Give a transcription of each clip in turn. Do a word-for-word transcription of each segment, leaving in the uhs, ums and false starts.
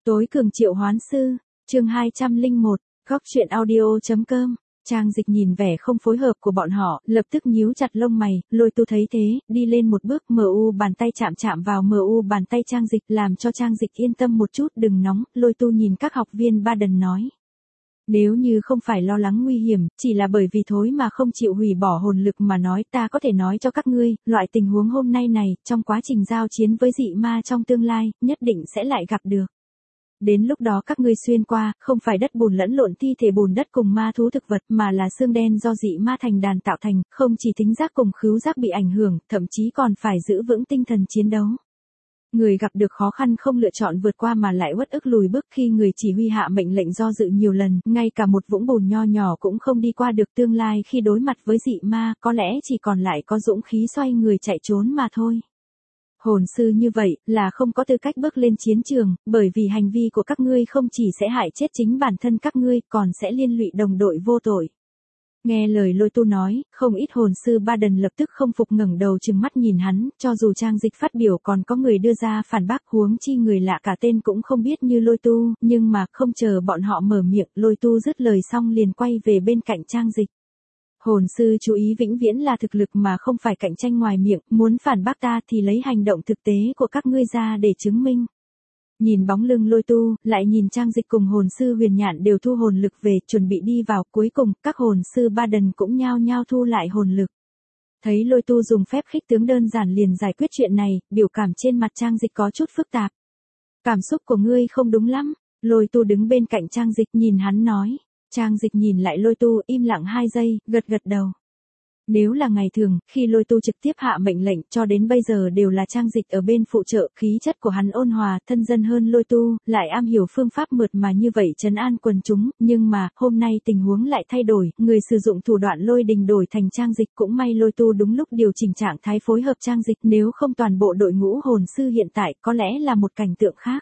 Tối cường triệu hoán sư, chương hai trăm lẻ một, góc truyện audio.com. Trang Dịch nhìn vẻ không phối hợp của bọn họ, lập tức nhíu chặt lông mày, Lôi Tu thấy thế, đi lên một bước, mờ u bàn tay chạm chạm vào mờ u bàn tay Trang Dịch, làm cho Trang Dịch yên tâm một chút, đừng nóng. Lôi Tu nhìn các học viên ba đần nói: nếu như không phải lo lắng nguy hiểm, chỉ là bởi vì thối mà không chịu hủy bỏ hồn lực mà nói, ta có thể nói cho các ngươi, loại tình huống hôm nay này, trong quá trình giao chiến với dị ma trong tương lai, nhất định sẽ lại gặp được. Đến lúc đó các ngươi xuyên qua, không phải đất bùn lẫn lộn thi thể bùn đất cùng ma thú thực vật, mà là xương đen do dị ma thành đàn tạo thành, không chỉ tính giác cùng khứu giác bị ảnh hưởng, thậm chí còn phải giữ vững tinh thần chiến đấu. Người gặp được khó khăn không lựa chọn vượt qua mà lại uất ức lùi bước, khi người chỉ huy hạ mệnh lệnh do dự nhiều lần, ngay cả một vũng bùn nho nhỏ cũng không đi qua được, tương lai khi đối mặt với dị ma, có lẽ chỉ còn lại có dũng khí xoay người chạy trốn mà thôi. Hồn sư như vậy, là không có tư cách bước lên chiến trường, bởi vì hành vi của các ngươi không chỉ sẽ hại chết chính bản thân các ngươi, còn sẽ liên lụy đồng đội vô tội. Nghe lời Lôi Tu nói, không ít hồn sư ba đần lập tức không phục ngẩng đầu trừng mắt nhìn hắn, cho dù Trang Dịch phát biểu còn có người đưa ra phản bác, huống chi người lạ cả tên cũng không biết như Lôi Tu, nhưng mà không chờ bọn họ mở miệng, Lôi Tu dứt lời xong liền quay về bên cạnh Trang Dịch. Hồn sư chú ý vĩnh viễn là thực lực mà không phải cạnh tranh ngoài miệng, muốn phản bác ta thì lấy hành động thực tế của các ngươi ra để chứng minh. Nhìn bóng lưng Lôi Tu, lại nhìn Trang Dịch cùng hồn sư Huyền Nhạn đều thu hồn lực về, chuẩn bị đi vào, cuối cùng, các hồn sư ba đần cũng nhao nhao thu lại hồn lực. Thấy Lôi Tu dùng phép khích tướng đơn giản liền giải quyết chuyện này, biểu cảm trên mặt Trang Dịch có chút phức tạp. Cảm xúc của ngươi không đúng lắm. Lôi Tu đứng bên cạnh Trang Dịch nhìn hắn nói. Trang Dịch nhìn lại Lôi Tu, im lặng hai giây, gật gật đầu. Nếu là ngày thường, khi Lôi Tu trực tiếp hạ mệnh lệnh, cho đến bây giờ đều là Trang Dịch ở bên phụ trợ, khí chất của hắn ôn hòa, thân dân hơn Lôi Tu, lại am hiểu phương pháp mượt mà như vậy trấn an quần chúng, nhưng mà, hôm nay tình huống lại thay đổi, người sử dụng thủ đoạn lôi đình đổi thành Trang Dịch, cũng may Lôi Tu đúng lúc điều chỉnh trạng thái phối hợp Trang Dịch, nếu không toàn bộ đội ngũ hồn sư hiện tại, có lẽ là một cảnh tượng khác.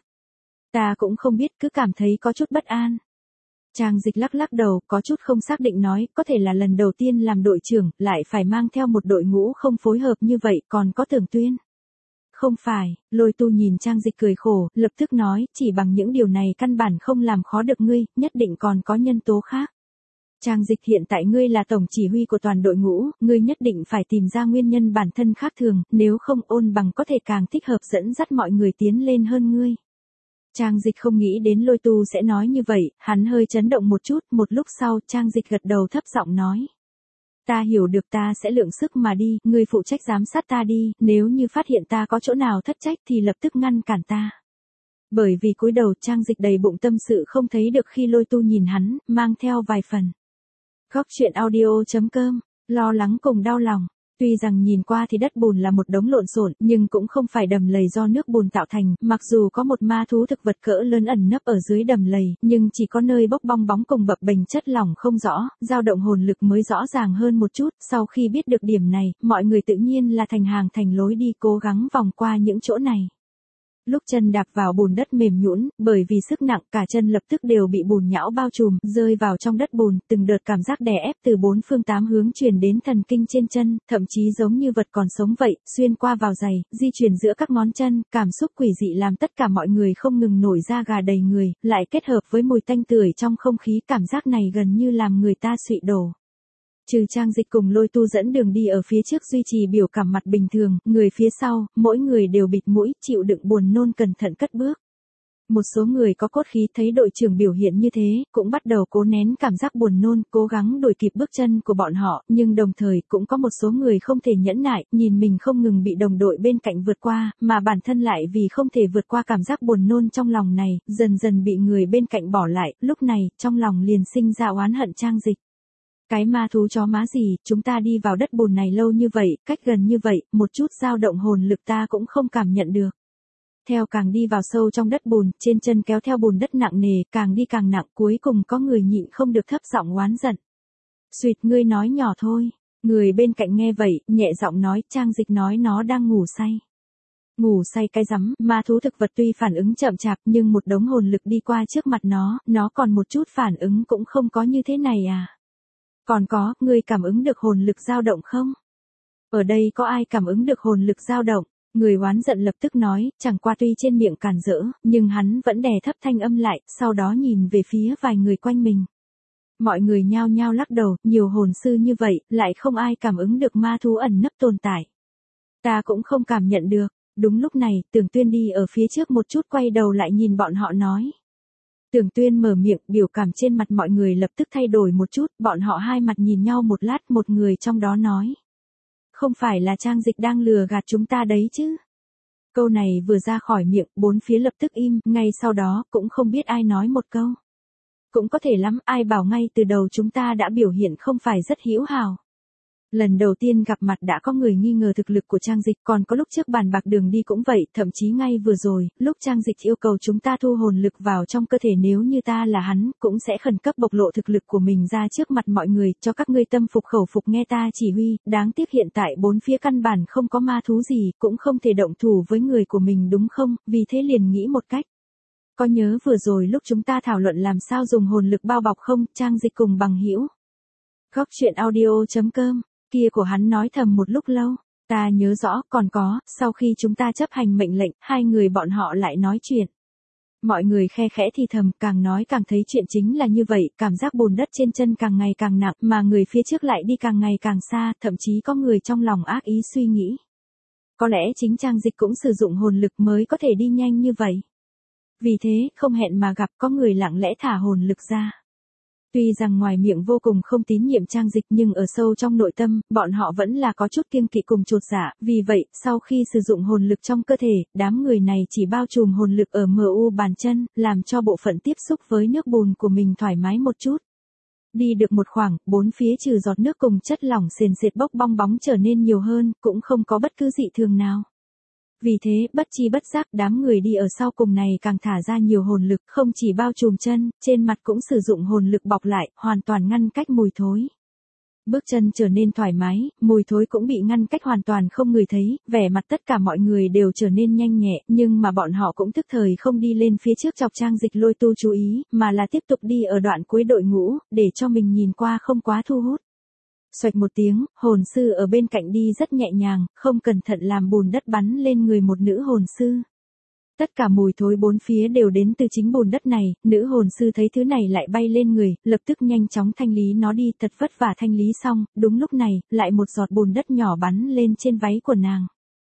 Ta cũng không biết, cứ cảm thấy có chút bất an. Trang Dịch lắc lắc đầu, có chút không xác định nói, có thể là lần đầu tiên làm đội trưởng, lại phải mang theo một đội ngũ không phối hợp như vậy, còn có Tưởng Tuyên. Không phải, Lôi Tu nhìn Trang Dịch cười khổ, lập tức nói, chỉ bằng những điều này căn bản không làm khó được ngươi, nhất định còn có nhân tố khác. Trang Dịch, hiện tại ngươi là tổng chỉ huy của toàn đội ngũ, ngươi nhất định phải tìm ra nguyên nhân bản thân khác thường, nếu không Ôn Bằng có thể càng thích hợp dẫn dắt mọi người tiến lên hơn ngươi. Trang Dịch không nghĩ đến Lôi Tu sẽ nói như vậy, hắn hơi chấn động một chút, một lúc sau, Trang Dịch gật đầu thấp giọng nói. Ta hiểu được, ta sẽ lượng sức mà đi, ngươi phụ trách giám sát ta đi, nếu như phát hiện ta có chỗ nào thất trách thì lập tức ngăn cản ta. Bởi vì cúi đầu, Trang Dịch đầy bụng tâm sự không thấy được khi Lôi Tu nhìn hắn, mang theo vài phần. Góc truyện audio.com, lo lắng cùng đau lòng. Tuy rằng nhìn qua thì đất bùn là một đống lộn xộn, nhưng cũng không phải đầm lầy do nước bùn tạo thành, mặc dù có một ma thú thực vật cỡ lớn ẩn nấp ở dưới đầm lầy, nhưng chỉ có nơi bốc bong bóng cùng bập bềnh chất lỏng không rõ, dao động hồn lực mới rõ ràng hơn một chút, sau khi biết được điểm này, mọi người tự nhiên là thành hàng thành lối đi cố gắng vòng qua những chỗ này. Lúc chân đạp vào bùn đất mềm nhũn, bởi vì sức nặng cả chân lập tức đều bị bùn nhão bao trùm, rơi vào trong đất bùn, từng đợt cảm giác đè ép từ bốn phương tám hướng truyền đến thần kinh trên chân, thậm chí giống như vật còn sống vậy, xuyên qua vào giày, di chuyển giữa các ngón chân, cảm xúc quỷ dị làm tất cả mọi người không ngừng nổi da gà đầy người, lại kết hợp với mùi tanh tưởi trong không khí, cảm giác này gần như làm người ta xụy đổ. Trừ Trang Dịch cùng Lôi Tu dẫn đường đi ở phía trước duy trì biểu cảm mặt bình thường, người phía sau, mỗi người đều bịt mũi, chịu đựng buồn nôn cẩn thận cất bước. Một số người có cốt khí thấy đội trưởng biểu hiện như thế, cũng bắt đầu cố nén cảm giác buồn nôn, cố gắng đuổi kịp bước chân của bọn họ, nhưng đồng thời cũng có một số người không thể nhẫn nại, nhìn mình không ngừng bị đồng đội bên cạnh vượt qua, mà bản thân lại vì không thể vượt qua cảm giác buồn nôn trong lòng này, dần dần bị người bên cạnh bỏ lại, lúc này, trong lòng liền sinh ra oán hận Trang Dịch. Cái ma thú chó má gì, chúng ta đi vào đất bùn này lâu như vậy, cách gần như vậy, một chút dao động hồn lực ta cũng không cảm nhận được. Theo càng đi vào sâu trong đất bùn, trên chân kéo theo bùn đất nặng nề, càng đi càng nặng, cuối cùng có người nhịn không được thấp giọng oán giận. Xuyệt, ngươi nói nhỏ thôi. Người bên cạnh nghe vậy, nhẹ giọng nói, Trang Dịch nói nó đang ngủ say. Ngủ say cái rắm, ma thú thực vật tuy phản ứng chậm chạp nhưng một đống hồn lực đi qua trước mặt nó, nó còn một chút phản ứng cũng không có như thế này à. Còn có, ngươi cảm ứng được hồn lực dao động không? Ở đây có ai cảm ứng được hồn lực dao động? Người oán giận lập tức nói, chẳng qua tuy trên miệng càn rỡ, nhưng hắn vẫn đè thấp thanh âm lại, sau đó nhìn về phía vài người quanh mình. Mọi người nhao nhao lắc đầu, nhiều hồn sư như vậy, lại không ai cảm ứng được ma thú ẩn nấp tồn tại. Ta cũng không cảm nhận được. Đúng lúc này, Tưởng Tuyên đi ở phía trước một chút quay đầu lại nhìn bọn họ nói. Tưởng Tuyên mở miệng, biểu cảm trên mặt mọi người lập tức thay đổi một chút, bọn họ hai mặt nhìn nhau một lát, một người trong đó nói. Không phải là Trang Dịch đang lừa gạt chúng ta đấy chứ. Câu này vừa ra khỏi miệng, bốn phía lập tức im, ngay sau đó, cũng không biết ai nói một câu. Cũng có thể lắm, ai bảo ngay từ đầu chúng ta đã biểu hiện không phải rất hữu hảo. Lần đầu tiên gặp mặt đã có người nghi ngờ thực lực của Trang Dịch, còn có lúc trước bàn bạc đường đi cũng vậy, thậm chí ngay vừa rồi, lúc Trang Dịch yêu cầu chúng ta thu hồn lực vào trong cơ thể, nếu như ta là hắn, cũng sẽ khẩn cấp bộc lộ thực lực của mình ra trước mặt mọi người, cho các ngươi tâm phục khẩu phục nghe ta chỉ huy, đáng tiếc hiện tại bốn phía căn bản không có ma thú gì, cũng không thể động thủ với người của mình đúng không, vì thế liền nghĩ một cách. Có nhớ vừa rồi lúc chúng ta thảo luận làm sao dùng hồn lực bao bọc không, Trang Dịch cùng bằng hữu. Góc truyện audio chấm com kia của hắn nói thầm một lúc lâu, ta nhớ rõ, còn có, sau khi chúng ta chấp hành mệnh lệnh, hai người bọn họ lại nói chuyện. Mọi người khe khẽ thì thầm, càng nói càng thấy chuyện chính là như vậy, cảm giác bùn đất trên chân càng ngày càng nặng, mà người phía trước lại đi càng ngày càng xa, thậm chí có người trong lòng ác ý suy nghĩ. Có lẽ chính Trang Dịch cũng sử dụng hồn lực mới có thể đi nhanh như vậy. Vì thế, không hẹn mà gặp có người lặng lẽ thả hồn lực ra. Tuy rằng ngoài miệng vô cùng không tín nhiệm Trang Dịch nhưng ở sâu trong nội tâm, bọn họ vẫn là có chút kiêng kỵ cùng chột dạ, vì vậy, sau khi sử dụng hồn lực trong cơ thể, đám người này chỉ bao trùm hồn lực ở em u bàn chân, làm cho bộ phận tiếp xúc với nước bùn của mình thoải mái một chút. Đi được một khoảng, bốn phía trừ giọt nước cùng chất lỏng sền sệt bốc bong bóng trở nên nhiều hơn, cũng không có bất cứ dị thường nào. Vì thế, bất chi bất giác đám người đi ở sau cùng này càng thả ra nhiều hồn lực, không chỉ bao trùm chân, trên mặt cũng sử dụng hồn lực bọc lại, hoàn toàn ngăn cách mùi thối. Bước chân trở nên thoải mái, mùi thối cũng bị ngăn cách hoàn toàn không người thấy, vẻ mặt tất cả mọi người đều trở nên nhanh nhẹ, nhưng mà bọn họ cũng tức thời không đi lên phía trước chọc Trang Dịch Lôi Tu chú ý, mà là tiếp tục đi ở đoạn cuối đội ngũ, để cho mình nhìn qua không quá thu hút. Xoạch một tiếng, hồn sư ở bên cạnh đi rất nhẹ nhàng, không cẩn thận làm bùn đất bắn lên người một nữ hồn sư. Tất cả mùi thối bốn phía đều đến từ chính bùn đất này, nữ hồn sư thấy thứ này lại bay lên người, lập tức nhanh chóng thanh lý nó đi, thật vất vả thanh lý xong, đúng lúc này, lại một giọt bùn đất nhỏ bắn lên trên váy của nàng.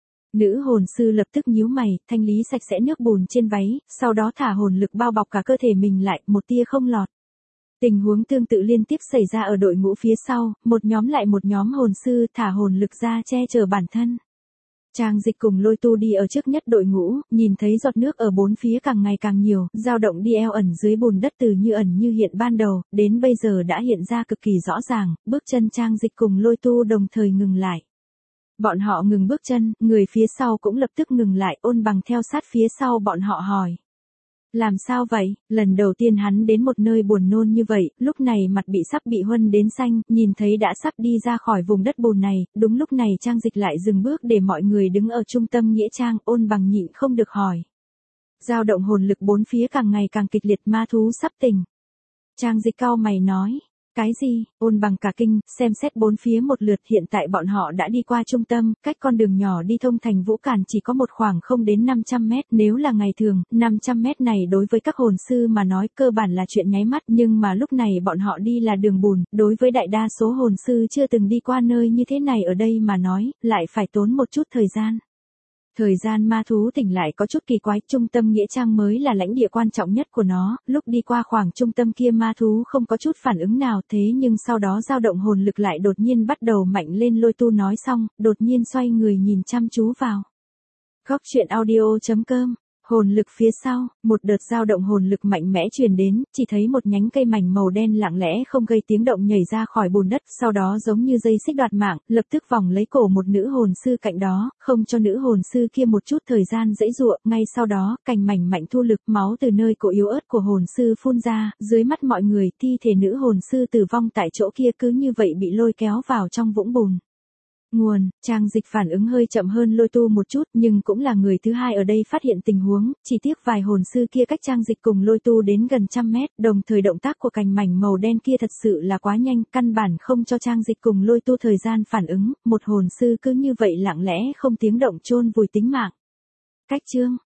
Nữ hồn sư lập tức nhíu mày, thanh lý sạch sẽ nước bùn trên váy, sau đó thả hồn lực bao bọc cả cơ thể mình lại, một tia không lọt. Tình huống tương tự liên tiếp xảy ra ở đội ngũ phía sau, một nhóm lại một nhóm hồn sư thả hồn lực ra che chở bản thân. Trang Dịch cùng Lôi Tu đi ở trước nhất đội ngũ, nhìn thấy giọt nước ở bốn phía càng ngày càng nhiều, dao động đi eo ẩn dưới bùn đất từ như ẩn như hiện ban đầu, đến bây giờ đã hiện ra cực kỳ rõ ràng, bước chân Trang Dịch cùng Lôi Tu đồng thời ngừng lại. Bọn họ ngừng bước chân, người phía sau cũng lập tức ngừng lại, Ôn Bằng theo sát phía sau bọn họ hỏi. Làm sao vậy? Lần đầu tiên hắn đến một nơi buồn nôn như vậy, lúc này mặt bị sắp bị huân đến xanh, nhìn thấy đã sắp đi ra khỏi vùng đất bùn này, đúng lúc này Trang Dịch lại dừng bước để mọi người đứng ở trung tâm nghĩa trang, Ôn Bằng nhịn không được hỏi. Dao động hồn lực bốn phía càng ngày càng kịch liệt, ma thú sắp tỉnh. Trang Dịch cau mày nói. Cái gì? Ôn Bằng cả kinh, xem xét bốn phía một lượt, hiện tại bọn họ đã đi qua trung tâm, cách con đường nhỏ đi thông thành Vũ Càn chỉ có một khoảng không đến năm trăm mét, nếu là ngày thường, năm trăm mét này đối với các hồn sư mà nói cơ bản là chuyện nháy mắt, nhưng mà lúc này bọn họ đi là đường bùn, đối với đại đa số hồn sư chưa từng đi qua nơi như thế này ở đây mà nói, lại phải tốn một chút thời gian. Thời gian ma thú tỉnh lại có chút kỳ quái, trung tâm nghĩa trang mới là lãnh địa quan trọng nhất của nó, lúc đi qua khoảng trung tâm kia ma thú không có chút phản ứng nào, thế nhưng sau đó dao động hồn lực lại đột nhiên bắt đầu mạnh lên. Lôi Tu nói xong, đột nhiên xoay người nhìn chăm chú vào. Góc truyện audio chấm com Hồn lực phía sau, một đợt dao động hồn lực mạnh mẽ truyền đến, chỉ thấy một nhánh cây mảnh màu đen lặng lẽ không gây tiếng động nhảy ra khỏi bùn đất, sau đó giống như dây xích đoạt mạng, lập tức vòng lấy cổ một nữ hồn sư cạnh đó, không cho nữ hồn sư kia một chút thời gian giãy giụa, ngay sau đó, cành mảnh mạnh thu lực, máu từ nơi cổ yếu ớt của hồn sư phun ra, dưới mắt mọi người, thi thể nữ hồn sư tử vong tại chỗ kia cứ như vậy bị lôi kéo vào trong vũng bùn. Nguồn, Trang Dịch phản ứng hơi chậm hơn Lôi Tu một chút, nhưng cũng là người thứ hai ở đây phát hiện tình huống, chỉ tiếc vài hồn sư kia cách Trang Dịch cùng Lôi Tu đến gần trăm mét, đồng thời động tác của cành mảnh màu đen kia thật sự là quá nhanh, căn bản không cho Trang Dịch cùng Lôi Tu thời gian phản ứng, một hồn sư cứ như vậy lặng lẽ không tiếng động chôn vùi tính mạng. Cách chương